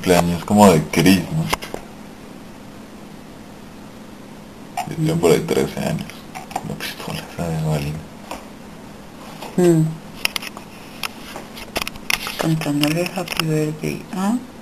cumpleaños como de Chris, ¿no? Yo tenía por ahí 13 años. Una pistola esa de balina. Cantándole Happy Birthday, ¿ah?